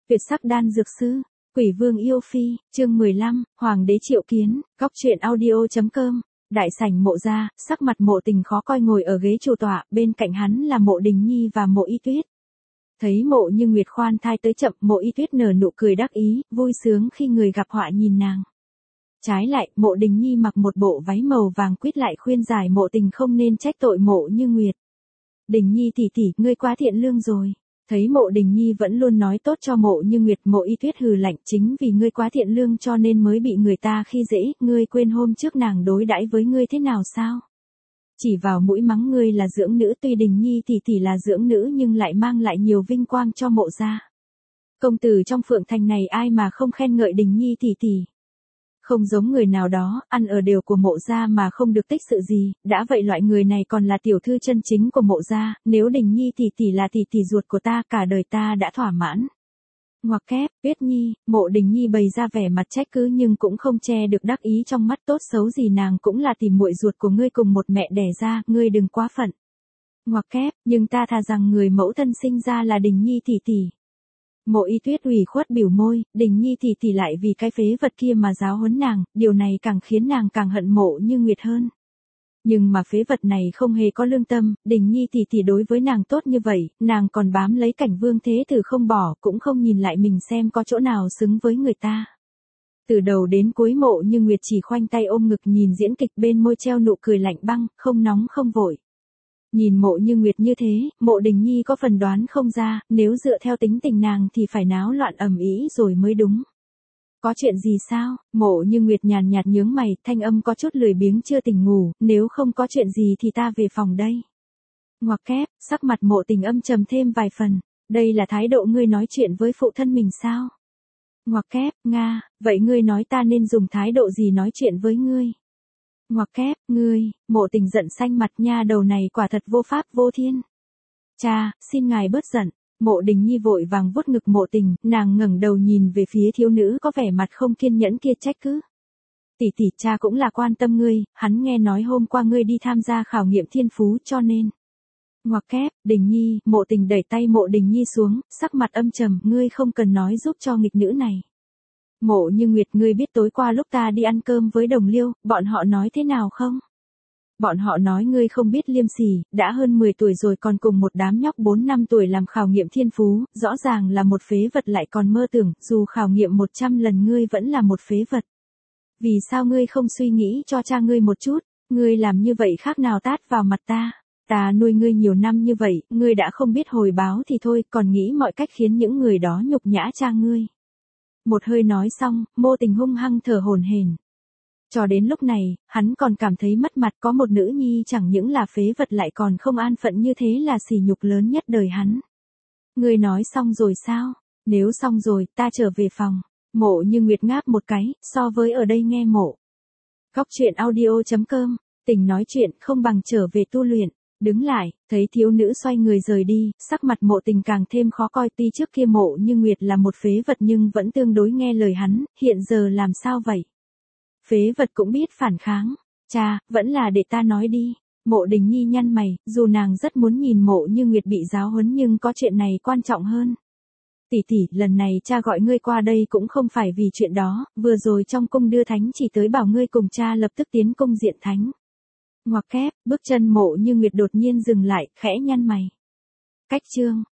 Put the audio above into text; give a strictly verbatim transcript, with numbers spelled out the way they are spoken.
Tuyệt sắc đan dược sư, Quỷ vương yêu phi, chương mười lăm, Hoàng đế triệu kiến, góc truyện audio.com. Đại sảnh Mộ gia, sắc mặt Mộ Tình khó coi ngồi ở ghế chủ tọa, bên cạnh hắn là Mộ Đình Nhi và Mộ Y Tuyết. Thấy Mộ Như Nguyệt khoan thai tới chậm, Mộ Y Tuyết nở nụ cười đắc ý, vui sướng khi người gặp họa nhìn nàng. Trái lại, Mộ Đình Nhi mặc một bộ váy màu vàng quýt lại khuyên giải Mộ Tình không nên trách tội Mộ Như Nguyệt. Đình Nhi tỷ tỷ, ngươi quá thiện lương rồi. Thấy Mộ Đình Nhi vẫn luôn nói tốt cho Mộ Như Nguyệt, Mộ Y Tuyết hừ lạnh, chính vì ngươi quá thiện lương cho nên mới bị người ta khi dễ, ngươi quên hôm trước nàng đối đãi với ngươi thế nào sao? Chỉ vào mũi mắng ngươi là dưỡng nữ, tuy Đình Nhi tỷ tỷ là dưỡng nữ nhưng lại mang lại nhiều vinh quang cho Mộ gia. Công tử trong Phượng Thành này ai mà không khen ngợi Đình Nhi tỷ tỷ. Không giống người nào đó, ăn ở đều của Mộ gia mà không được tích sự gì, đã vậy loại người này còn là tiểu thư chân chính của Mộ gia, nếu Đình Nhi tỷ tỷ là tỷ tỷ ruột của ta, cả đời ta đã thỏa mãn. Ngoặc kép, Tuyết Nhi, Mộ Đình Nhi bày ra vẻ mặt trách cứ nhưng cũng không che được đắc ý trong mắt, tốt xấu gì nàng cũng là tỷ muội ruột của ngươi cùng một mẹ đẻ ra, ngươi đừng quá phận. Ngoặc kép, nhưng ta thà rằng người mẫu thân sinh ra là Đình Nhi tỷ tỷ. Mộ Y Tuyết ủy khuất biểu môi, Đình Nhi tỷ tỷ lại vì cái phế vật kia mà giáo huấn nàng, điều này càng khiến nàng càng hận Mộ Như Nguyệt hơn. Nhưng mà phế vật này không hề có lương tâm, Đình Nhi tỷ tỷ đối với nàng tốt như vậy, nàng còn bám lấy Cảnh Vương Thế Tử không bỏ, cũng không nhìn lại mình xem có chỗ nào xứng với người ta. Từ đầu đến cuối Mộ Như Nguyệt chỉ khoanh tay ôm ngực nhìn diễn kịch, bên môi treo nụ cười lạnh băng, không nóng không vội. Nhìn Mộ Như Nguyệt như thế, Mộ Đình Nhi có phần đoán không ra, nếu dựa theo tính tình nàng thì phải náo loạn ầm ĩ rồi mới đúng. Có chuyện gì sao? Mộ Như Nguyệt nhàn nhạt nhướng mày, thanh âm có chút lười biếng, chưa tỉnh ngủ, nếu không có chuyện gì thì ta về phòng đây. Ngoặc kép, sắc mặt Mộ Tình âm trầm thêm vài phần, đây là thái độ ngươi nói chuyện với phụ thân mình sao? Ngoặc kép, Nga, vậy ngươi nói ta nên dùng thái độ gì nói chuyện với ngươi? Ngoặc kép, ngươi, Mộ Tình giận xanh mặt, nha đầu này quả thật vô pháp vô thiên. Cha, xin ngài bớt giận. Mộ Đình Nhi vội vàng vuốt ngực Mộ Tình, nàng ngẩng đầu nhìn về phía thiếu nữ có vẻ mặt không kiên nhẫn kia, trách cứ. Tỷ tỷ, cha cũng là quan tâm ngươi, hắn nghe nói hôm qua ngươi đi tham gia khảo nghiệm thiên phú cho nên. Ngoặc kép, Đình Nhi, Mộ Tình đẩy tay Mộ Đình Nhi xuống, sắc mặt âm trầm, ngươi không cần nói giúp cho nghịch nữ này. Mộ Như Nguyệt, ngươi biết tối qua lúc ta đi ăn cơm với Đồng Liêu, bọn họ nói thế nào không? Bọn họ nói ngươi không biết liêm sỉ, đã hơn mười tuổi rồi còn cùng một đám nhóc bốn năm tuổi làm khảo nghiệm thiên phú, rõ ràng là một phế vật lại còn mơ tưởng, dù khảo nghiệm một trăm lần ngươi vẫn là một phế vật. Vì sao ngươi không suy nghĩ cho cha ngươi một chút, ngươi làm như vậy khác nào tát vào mặt ta, ta nuôi ngươi nhiều năm như vậy, ngươi đã không biết hồi báo thì thôi, còn nghĩ mọi cách khiến những người đó nhục nhã cha ngươi. Một hơi nói xong, Mộ Tình hung hăng thở hổn hển. Cho đến lúc này, hắn còn cảm thấy mất mặt, có một nữ nhi chẳng những là phế vật lại còn không an phận như thế là sỉ nhục lớn nhất đời hắn. Ngươi nói xong rồi sao? Nếu xong rồi, ta trở về phòng. Mộ Như Nguyệt ngáp một cái, so với ở đây nghe mộ. Góc truyện audio.com, tình nói chuyện không bằng trở về tu luyện. Đứng lại, thấy thiếu nữ xoay người rời đi, sắc mặt Mộ Tình càng thêm khó coi, tuy trước kia Mộ Như Nguyệt là một phế vật nhưng vẫn tương đối nghe lời hắn, hiện giờ làm sao vậy? Phế vật cũng biết phản kháng. Cha, vẫn là để ta nói đi. Mộ Đình Nhi nhăn mày, dù nàng rất muốn nhìn Mộ Như Nguyệt bị giáo huấn nhưng có chuyện này quan trọng hơn. Tỷ tỷ, lần này cha gọi ngươi qua đây cũng không phải vì chuyện đó, vừa rồi trong cung đưa thánh chỉ tới bảo ngươi cùng cha lập tức tiến cung diện thánh. Ngoặc kép, bước chân Mộ Như Nguyệt đột nhiên dừng lại, khẽ nhăn mày. Cách chương.